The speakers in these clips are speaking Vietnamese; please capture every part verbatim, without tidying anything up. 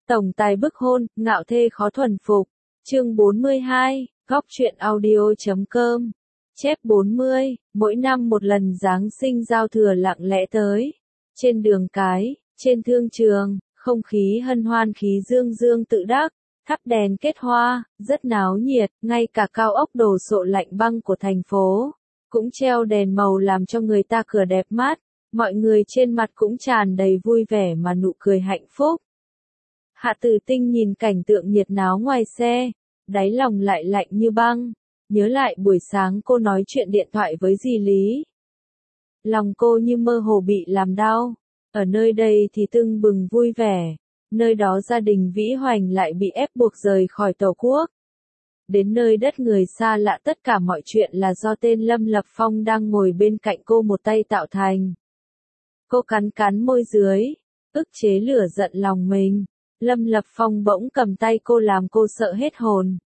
Tổng tài bức hôn, ngạo thê khó thuần phục. Chương bốn mươi hai, góc truyện audio chấm com. Chép bốn mươi, mỗi năm một lần Giáng sinh giao thừa lặng lẽ tới. Trên đường cái, trên thương trường, không khí hân hoan khí dương dương tự đắc, thắp đèn kết hoa, rất náo nhiệt, ngay cả cao ốc đồ sộ lạnh băng của thành phố cũng treo đèn màu làm cho người ta cửa đẹp mắt, mọi người trên mặt cũng tràn đầy vui vẻ mà nụ cười hạnh phúc. Hạ Tử Tinh nhìn cảnh tượng nhiệt náo ngoài xe, đáy lòng lại lạnh như băng, nhớ lại buổi sáng cô nói chuyện điện thoại với dì Lý. Lòng cô như mơ hồ bị làm đau, ở nơi đây thì tưng bừng vui vẻ, nơi đó gia đình Vĩ Hoành lại bị ép buộc rời khỏi Tổ quốc. Đến nơi đất người xa lạ tất cả mọi chuyện là do tên Lâm Lập Phong đang ngồi bên cạnh cô một tay tạo thành. Cô cắn cắn môi dưới, ức chế lửa giận lòng mình. Lâm Lập Phong bỗng cầm tay cô làm cô sợ hết hồn.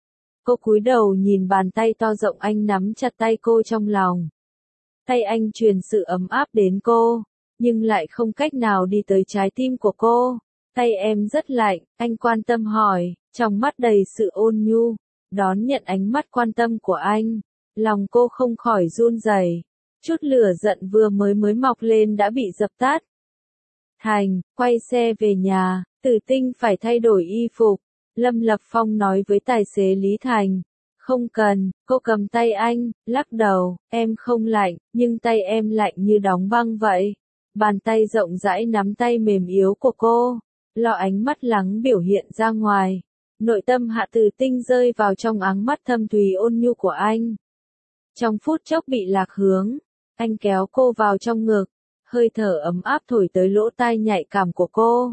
Cô cúi đầu nhìn bàn tay to rộng anh nắm chặt tay cô trong lòng. Tay anh truyền sự ấm áp đến cô, nhưng lại không cách nào đi tới trái tim của cô. Tay em rất lạnh, anh quan tâm hỏi, trong mắt đầy sự ôn nhu, đón nhận ánh mắt quan tâm của anh. Lòng cô không khỏi run rẩy, chút lửa giận vừa mới mới mọc lên đã bị dập tắt. Thành, quay xe về nhà, Tử Tinh phải thay đổi y phục. Lâm Lập Phong nói với tài xế Lý Thành. Không cần, cô cầm tay anh, lắc đầu, em không lạnh, nhưng tay em lạnh như đóng băng vậy. Bàn tay rộng rãi nắm tay mềm yếu của cô, lo ánh mắt lắng biểu hiện ra ngoài. Nội tâm Hạ Tử Tinh rơi vào trong áng mắt thâm thúy ôn nhu của anh. Trong phút chốc bị lạc hướng, anh kéo cô vào trong ngực, hơi thở ấm áp thổi tới lỗ tai nhạy cảm của cô.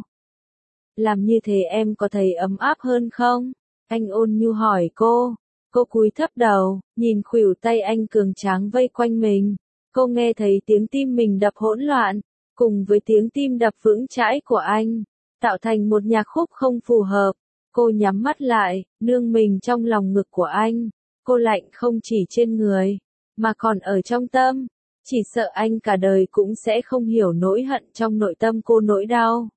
Làm như thế em có thấy ấm áp hơn không? Anh ôn nhu hỏi cô. Cô cúi thấp đầu, nhìn khuỷu tay anh cường tráng vây quanh mình. Cô nghe thấy tiếng tim mình đập hỗn loạn, cùng với tiếng tim đập vững chãi của anh, tạo thành một nhạc khúc không phù hợp. Cô nhắm mắt lại, nương mình trong lòng ngực của anh. Cô lạnh không chỉ trên người, mà còn ở trong tâm. Chỉ sợ anh cả đời cũng sẽ không hiểu nỗi hận trong nội tâm cô nỗi đau.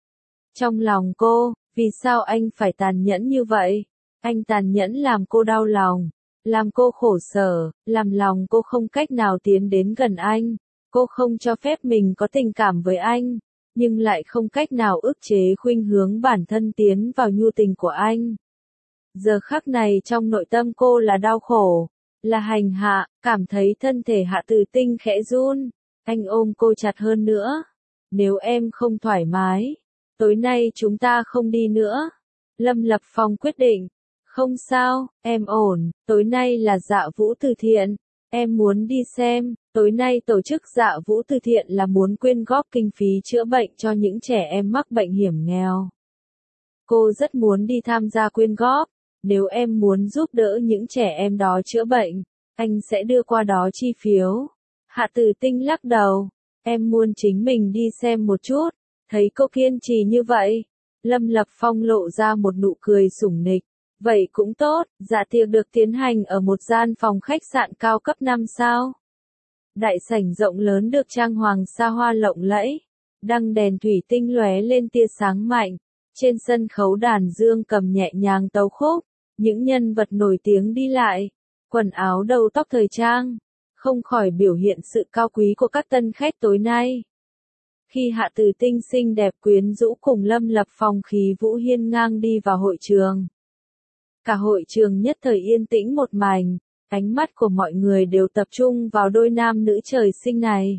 Trong lòng cô, vì sao anh phải tàn nhẫn như vậy? Anh tàn nhẫn làm cô đau lòng, làm cô khổ sở, làm lòng cô không cách nào tiến đến gần anh. Cô không cho phép mình có tình cảm với anh, nhưng lại không cách nào ức chế khuynh hướng bản thân tiến vào nhu tình của anh. Giờ khắc này trong nội tâm cô là đau khổ, là hành hạ, cảm thấy thân thể Hạ Tử Tinh khẽ run. Anh ôm cô chặt hơn nữa. Nếu em không thoải mái, tối nay chúng ta không đi nữa. Lâm Lập Phong quyết định. Không sao, em ổn, tối nay là dạ vũ từ thiện. Em muốn đi xem, tối nay tổ chức dạ vũ từ thiện là muốn quyên góp kinh phí chữa bệnh cho những trẻ em mắc bệnh hiểm nghèo. Cô rất muốn đi tham gia quyên góp. Nếu em muốn giúp đỡ những trẻ em đó chữa bệnh, anh sẽ đưa qua đó chi phiếu. Hạ Tử Tinh lắc đầu. Em muốn chính mình đi xem một chút. Thấy cô kiên trì như vậy, Lâm Lập Phong lộ ra một nụ cười sủng nịch. Vậy cũng tốt, dạ tiệc được tiến hành ở một gian phòng khách sạn cao cấp năm sao. Đại sảnh rộng lớn được trang hoàng xa hoa lộng lẫy, đăng đèn thủy tinh lóe lên tia sáng mạnh. Trên sân khấu đàn dương cầm nhẹ nhàng tấu khúc, những nhân vật nổi tiếng đi lại, quần áo đầu tóc thời trang, không khỏi biểu hiện sự cao quý của các tân khách tối nay. Khi Hạ Tử Tinh xinh đẹp quyến rũ cùng Lâm Lập Phong khí vũ hiên ngang đi vào hội trường. Cả hội trường nhất thời yên tĩnh một mảnh, ánh mắt của mọi người đều tập trung vào đôi nam nữ trời sinh này.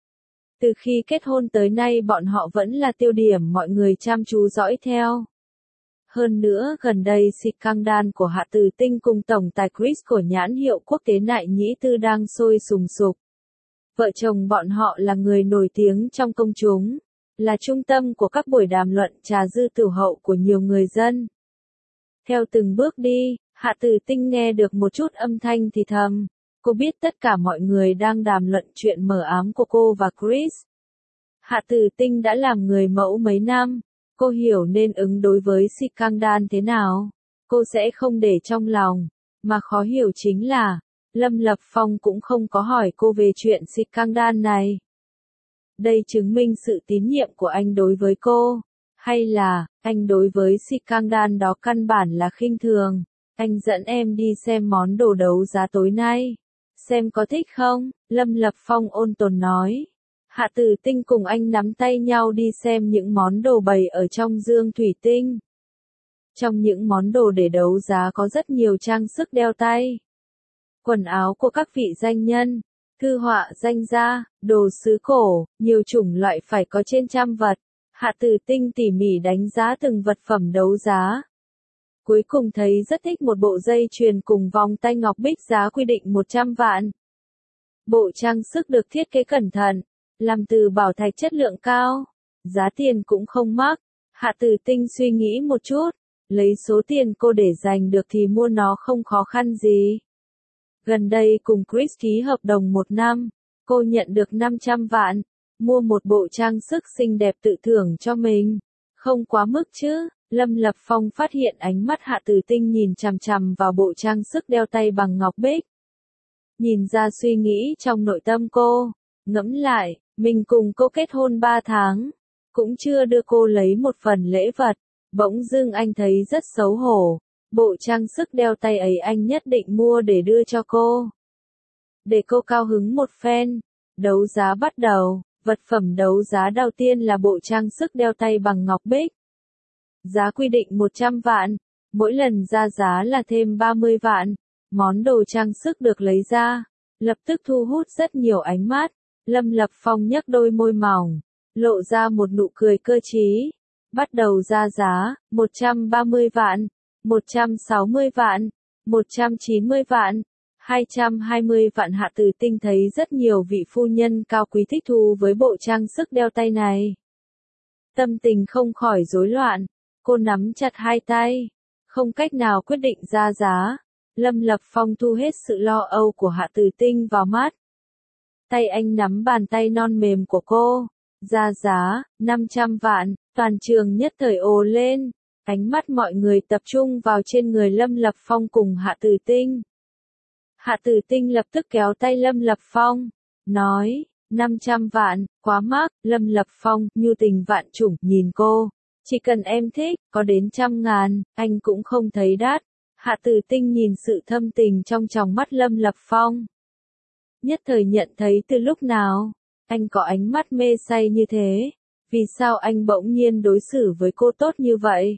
Từ khi kết hôn tới nay bọn họ vẫn là tiêu điểm mọi người chăm chú dõi theo. Hơn nữa gần đây scandal của Hạ Tử Tinh cùng tổng tài Chris của nhãn hiệu quốc tế Nại Nhĩ Tư đang sôi sùng sục. Vợ chồng bọn họ là người nổi tiếng trong công chúng, là trung tâm của các buổi đàm luận trà dư tửu hậu của nhiều người dân. Theo từng bước đi, Hạ Tử Tinh nghe được một chút âm thanh thì thầm. Cô biết tất cả mọi người đang đàm luận chuyện mờ ám của cô và Chris. Hạ Tử Tinh đã làm người mẫu mấy năm, cô hiểu nên ứng đối với scandal thế nào. Cô sẽ không để trong lòng, mà khó hiểu chính là, Lâm Lập Phong cũng không có hỏi cô về chuyện scandal này. Đây chứng minh sự tín nhiệm của anh đối với cô, hay là, Anh đối với scandal đó căn bản là khinh thường. Anh dẫn em đi xem món đồ đấu giá tối nay. Xem có thích không? Lâm Lập Phong ôn tồn nói. Hạ Tử Tinh cùng anh nắm tay nhau đi xem những món đồ bày ở trong dương thủy tinh. Trong những món đồ để đấu giá có rất nhiều trang sức đeo tay, quần áo của các vị danh nhân, thư họa danh gia, đồ sứ cổ, nhiều chủng loại phải có trên trăm vật. Hạ Tử Tinh tỉ mỉ đánh giá từng vật phẩm đấu giá. Cuối cùng thấy rất thích một bộ dây chuyền cùng vòng tay ngọc bích giá quy định một trăm vạn. Bộ trang sức được thiết kế cẩn thận, làm từ bảo thạch chất lượng cao, giá tiền cũng không mắc. Hạ Tử Tinh suy nghĩ một chút, lấy số tiền cô để dành được thì mua nó không khó khăn gì. Gần đây cùng Chris ký hợp đồng một năm, cô nhận được năm trăm vạn, mua một bộ trang sức xinh đẹp tự thưởng cho mình. Không quá mức chứ? Lâm Lập Phong phát hiện ánh mắt Hạ Tử Tinh nhìn chằm chằm vào bộ trang sức đeo tay bằng ngọc bích. Nhìn ra suy nghĩ trong nội tâm cô, ngẫm lại, mình cùng cô kết hôn ba tháng, cũng chưa đưa cô lấy một phần lễ vật, bỗng dưng anh thấy rất xấu hổ. Bộ trang sức đeo tay ấy anh nhất định mua để đưa cho cô. Để cô cao hứng một phen, đấu giá bắt đầu, vật phẩm đấu giá đầu tiên là bộ trang sức đeo tay bằng ngọc bích. Giá quy định một trăm vạn, mỗi lần ra giá là thêm ba mươi vạn, món đồ trang sức được lấy ra, lập tức thu hút rất nhiều ánh mắt. Lâm Lập Phong nhếch đôi môi mỏng, lộ ra một nụ cười cơ trí. Bắt đầu ra giá, một trăm ba mươi vạn, một trăm sáu mươi vạn, một trăm chín mươi vạn, hai trăm hai mươi vạn. Hạ Tử Tinh thấy rất nhiều vị phu nhân cao quý thích thú với bộ trang sức đeo tay này. Tâm tình không khỏi rối loạn, cô nắm chặt hai tay, không cách nào quyết định ra giá. Lâm Lập Phong thu hết sự lo âu của Hạ Tử Tinh vào mắt. Tay anh nắm bàn tay non mềm của cô, ra giá, năm trăm vạn, toàn trường nhất thời ồ lên. Ánh mắt mọi người tập trung vào trên người Lâm Lập Phong cùng Hạ Tử Tinh. Hạ Tử Tinh lập tức kéo tay Lâm Lập Phong, nói, năm trăm vạn, quá mắc. Lâm Lập Phong, nhu tình vạn chủng, nhìn cô, chỉ cần em thích, có đến trăm ngàn, anh cũng không thấy đắt. Hạ Tử Tinh nhìn sự thâm tình trong tròng mắt Lâm Lập Phong. Nhất thời nhận thấy từ lúc nào, anh có ánh mắt mê say như thế, vì sao anh bỗng nhiên đối xử với cô tốt như vậy?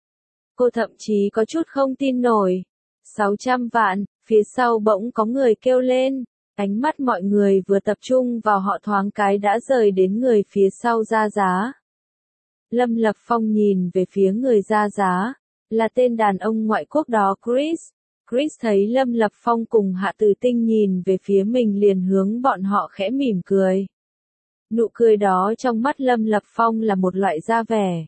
Cô thậm chí có chút không tin nổi. sáu trăm vạn, phía sau bỗng có người kêu lên. Ánh mắt mọi người vừa tập trung vào họ thoáng cái đã rời đến người phía sau ra giá. Lâm Lập Phong nhìn về phía người ra giá, là tên đàn ông ngoại quốc đó Chris. Chris thấy Lâm Lập Phong cùng Hạ Tử Tinh nhìn về phía mình liền hướng bọn họ khẽ mỉm cười. Nụ cười đó trong mắt Lâm Lập Phong là một loại da vẻ.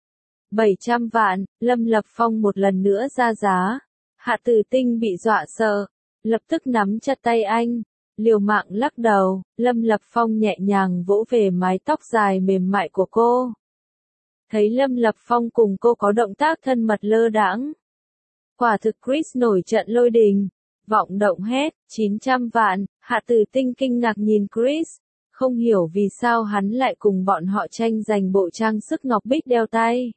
bảy trăm vạn, Lâm Lập Phong một lần nữa ra giá. Hạ Tử Tinh bị dọa sợ, lập tức nắm chặt tay anh, liều mạng lắc đầu. Lâm Lập Phong nhẹ nhàng vỗ về mái tóc dài mềm mại của cô. Thấy Lâm Lập Phong cùng cô có động tác thân mật lơ đãng. Quả thực Chris nổi trận lôi đình, vọng động hét, chín trăm vạn. Hạ Tử Tinh kinh ngạc nhìn Chris, không hiểu vì sao hắn lại cùng bọn họ tranh giành bộ trang sức ngọc bích đeo tay.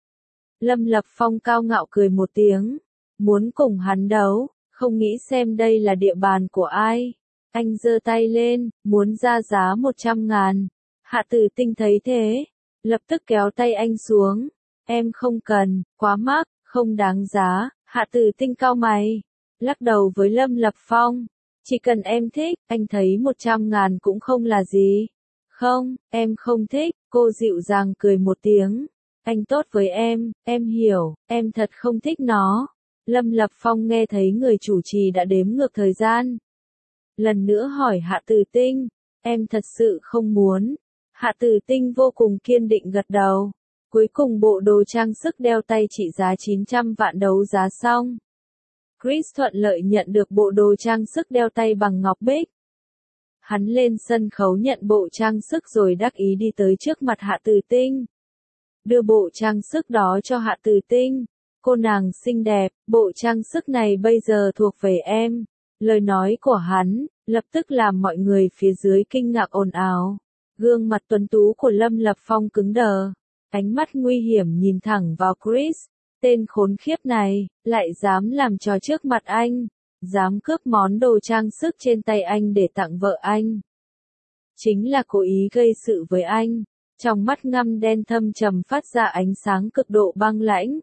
Lâm Lập Phong cao ngạo cười một tiếng, muốn cùng hắn đấu, không nghĩ xem đây là địa bàn của ai. Anh giơ tay lên, muốn ra giá một trăm ngàn. Hạ Tử Tinh thấy thế, lập tức kéo tay anh xuống. Em không cần, quá mắc, không đáng giá. Hạ Tử Tinh cau mày, lắc đầu với Lâm Lập Phong. Chỉ cần em thích, anh thấy một trăm ngàn cũng không là gì. Không, em không thích. Cô dịu dàng cười một tiếng. Anh tốt với em, em hiểu, em thật không thích nó. Lâm Lập Phong nghe thấy người chủ trì đã đếm ngược thời gian. Lần nữa hỏi Hạ Tử Tinh, em thật sự không muốn. Hạ Tử Tinh vô cùng kiên định gật đầu. Cuối cùng bộ đồ trang sức đeo tay trị giá chín trăm vạn đấu giá xong. Chris thuận lợi nhận được bộ đồ trang sức đeo tay bằng ngọc bích. Hắn lên sân khấu nhận bộ trang sức rồi đắc ý đi tới trước mặt Hạ Tử Tinh. Đưa bộ trang sức đó cho Hạ Tử Tinh. Cô nàng xinh đẹp, bộ trang sức này bây giờ thuộc về em. Lời nói của hắn, lập tức làm mọi người phía dưới kinh ngạc ồn ào. Gương mặt tuấn tú của Lâm Lập Phong cứng đờ. Ánh mắt nguy hiểm nhìn thẳng vào Chris. Tên khốn khiếp này, lại dám làm trò trước mặt anh. Dám cướp món đồ trang sức trên tay anh để tặng vợ anh. Chính là cố ý gây sự với anh. Trong mắt ngăm đen thâm trầm phát ra ánh sáng cực độ băng lãnh.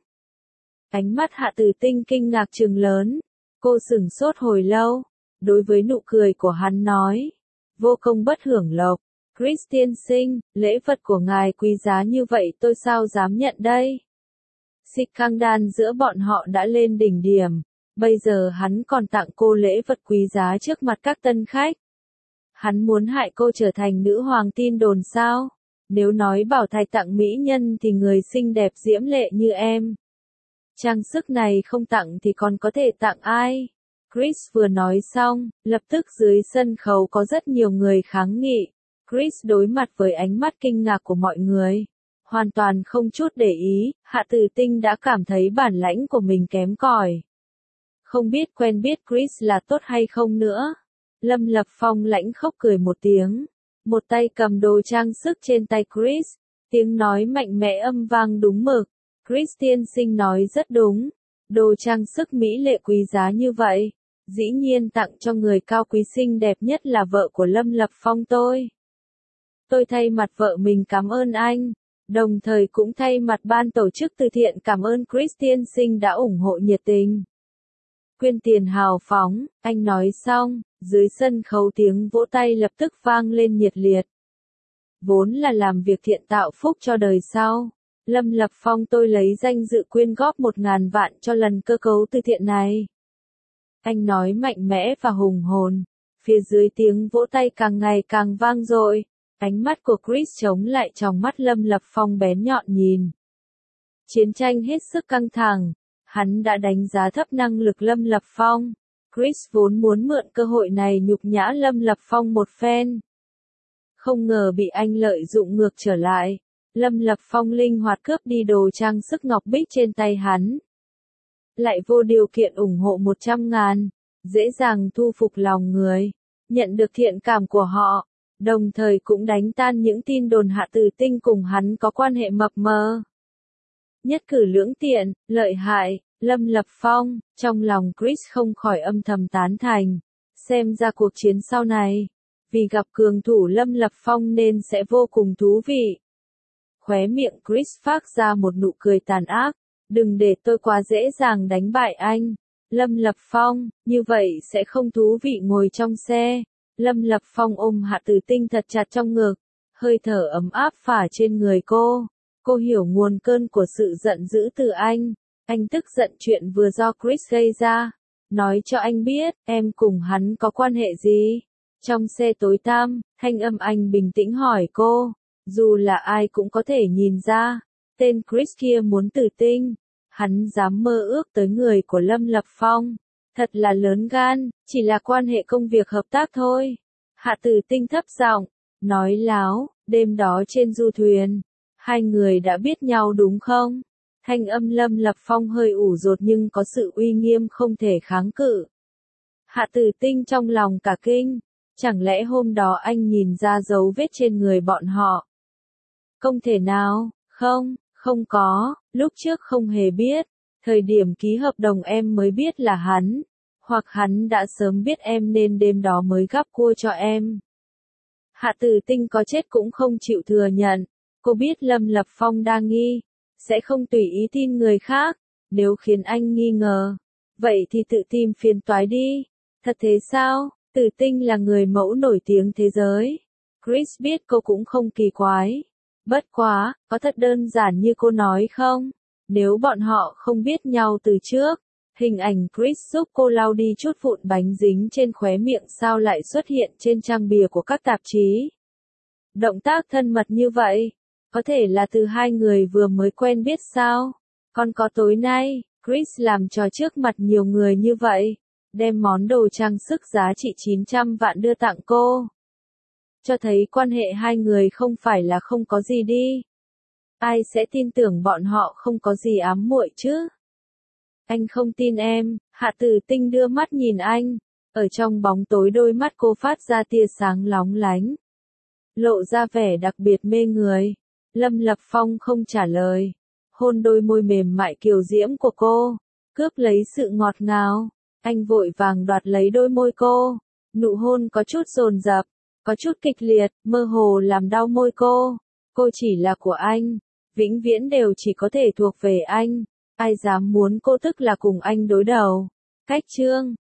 Ánh mắt Hạ Tử Tinh kinh ngạc trừng lớn. Cô sửng sốt hồi lâu. Đối với nụ cười của hắn nói. Vô công bất hưởng lộc. Chris tiên sinh, lễ vật của ngài quý giá như vậy tôi sao dám nhận đây? Sikangdan giữa bọn họ đã lên đỉnh điểm. Bây giờ hắn còn tặng cô lễ vật quý giá trước mặt các tân khách. Hắn muốn hại cô trở thành nữ hoàng tin đồn sao? Nếu nói bảo thạch tặng mỹ nhân thì người xinh đẹp diễm lệ như em. Trang sức này không tặng thì còn có thể tặng ai? Chris vừa nói xong, lập tức dưới sân khấu có rất nhiều người kháng nghị. Chris đối mặt với ánh mắt kinh ngạc của mọi người. Hoàn toàn không chút để ý, Hạ Tử Tinh đã cảm thấy bản lãnh của mình kém cỏi. Không biết quen biết Chris là tốt hay không nữa. Lâm Lập Phong lãnh khốc cười một tiếng. Một tay cầm đồ trang sức trên tay Chris. Tiếng nói mạnh mẽ âm vang đúng mực. Chris tiên sinh nói rất đúng. Đồ trang sức mỹ lệ quý giá như vậy. Dĩ nhiên tặng cho người cao quý xinh đẹp nhất là vợ của Lâm Lập Phong tôi. Tôi thay mặt vợ mình cảm ơn anh. Đồng thời cũng thay mặt ban tổ chức từ thiện cảm ơn Chris tiên sinh đã ủng hộ nhiệt tình. Quyên tiền hào phóng, anh nói xong, dưới sân khấu tiếng vỗ tay lập tức vang lên nhiệt liệt. Vốn là làm việc thiện tạo phúc cho đời sau. Lâm Lập Phong tôi lấy danh dự quyên góp một ngàn vạn cho lần cơ cấu từ thiện này. Anh nói mạnh mẽ và hùng hồn. Phía dưới tiếng vỗ tay càng ngày càng vang dội. Ánh mắt của Chris chống lại trong mắt Lâm Lập Phong bén nhọn nhìn. Chiến tranh hết sức căng thẳng. Hắn đã đánh giá thấp năng lực Lâm Lập Phong. Chris vốn muốn mượn cơ hội này nhục nhã Lâm Lập Phong một phen. Không ngờ bị anh lợi dụng ngược trở lại. Lâm Lập Phong linh hoạt cướp đi đồ trang sức ngọc bích trên tay hắn. Lại vô điều kiện ủng hộ một trăm ngàn. Dễ dàng thu phục lòng người. Nhận được thiện cảm của họ. Đồng thời cũng đánh tan những tin đồn Hạ Tử Tinh cùng hắn có quan hệ mập mờ. Nhất cử lưỡng tiện, lợi hại, Lâm Lập Phong, trong lòng Chris không khỏi âm thầm tán thành. Xem ra cuộc chiến sau này, vì gặp cường thủ Lâm Lập Phong nên sẽ vô cùng thú vị. Khóe miệng Chris phát ra một nụ cười tàn ác. Đừng để tôi quá dễ dàng đánh bại anh. Lâm Lập Phong, như vậy sẽ không thú vị ngồi trong xe. Lâm Lập Phong ôm Hạ Tử Tinh thật chặt trong ngực. Hơi thở ấm áp phả trên người cô. Cô hiểu nguồn cơn của sự giận dữ từ anh. Anh tức giận chuyện vừa do Chris gây ra. Nói cho anh biết, em cùng hắn có quan hệ gì? Trong xe tối tăm, thanh âm anh bình tĩnh hỏi cô. Dù là ai cũng có thể nhìn ra. Tên Chris kia muốn tử tinh. Hắn dám mơ ước tới người của Lâm Lập Phong. Thật là lớn gan, chỉ là quan hệ công việc hợp tác thôi. Hạ Tử Tinh thấp giọng, nói láo, đêm đó trên du thuyền. Hai người đã biết nhau đúng không? Thanh âm Lâm Lập Phong hơi ủ rột nhưng có sự uy nghiêm không thể kháng cự. Hạ Tử Tinh trong lòng cả kinh. Chẳng lẽ hôm đó anh nhìn ra dấu vết trên người bọn họ? Không thể nào, không, không có, lúc trước không hề biết. Thời điểm ký hợp đồng em mới biết là hắn. Hoặc hắn đã sớm biết em nên đêm đó mới gắp cua cho em. Hạ Tử Tinh có chết cũng không chịu thừa nhận. Cô biết Lâm Lập Phong đa nghi. Sẽ không tùy ý tin người khác. Nếu khiến anh nghi ngờ. Vậy thì tự tìm phiền toái đi. Thật thế sao? Tử Tinh là người mẫu nổi tiếng thế giới. Chris biết cô cũng không kỳ quái. Bất quá, có thật đơn giản như cô nói không? Nếu bọn họ không biết nhau từ trước, hình ảnh Chris giúp cô lau đi chút vụn bánh dính trên khóe miệng sao lại xuất hiện trên trang bìa của các tạp chí. Động tác thân mật như vậy, có thể là từ hai người vừa mới quen biết sao? Còn có tối nay, Chris làm trò trước mặt nhiều người như vậy, đem món đồ trang sức giá trị chín trăm vạn đưa tặng cô. Cho thấy quan hệ hai người không phải là không có gì đi. Ai sẽ tin tưởng bọn họ không có gì ám muội chứ? Anh không tin em, Hạ Tử Tinh đưa mắt nhìn anh. Ở trong bóng tối đôi mắt cô phát ra tia sáng lóng lánh. Lộ ra vẻ đặc biệt mê người. Lâm Lập Phong không trả lời. Hôn đôi môi mềm mại kiều diễm của cô. Cướp lấy sự ngọt ngào. Anh vội vàng đoạt lấy đôi môi cô. Nụ hôn có chút dồn dập, có chút kịch liệt, mơ hồ làm đau môi cô. Cô chỉ là của anh. Vĩnh viễn đều chỉ có thể thuộc về anh. Ai dám muốn cô tức là cùng anh đối đầu. Cách chương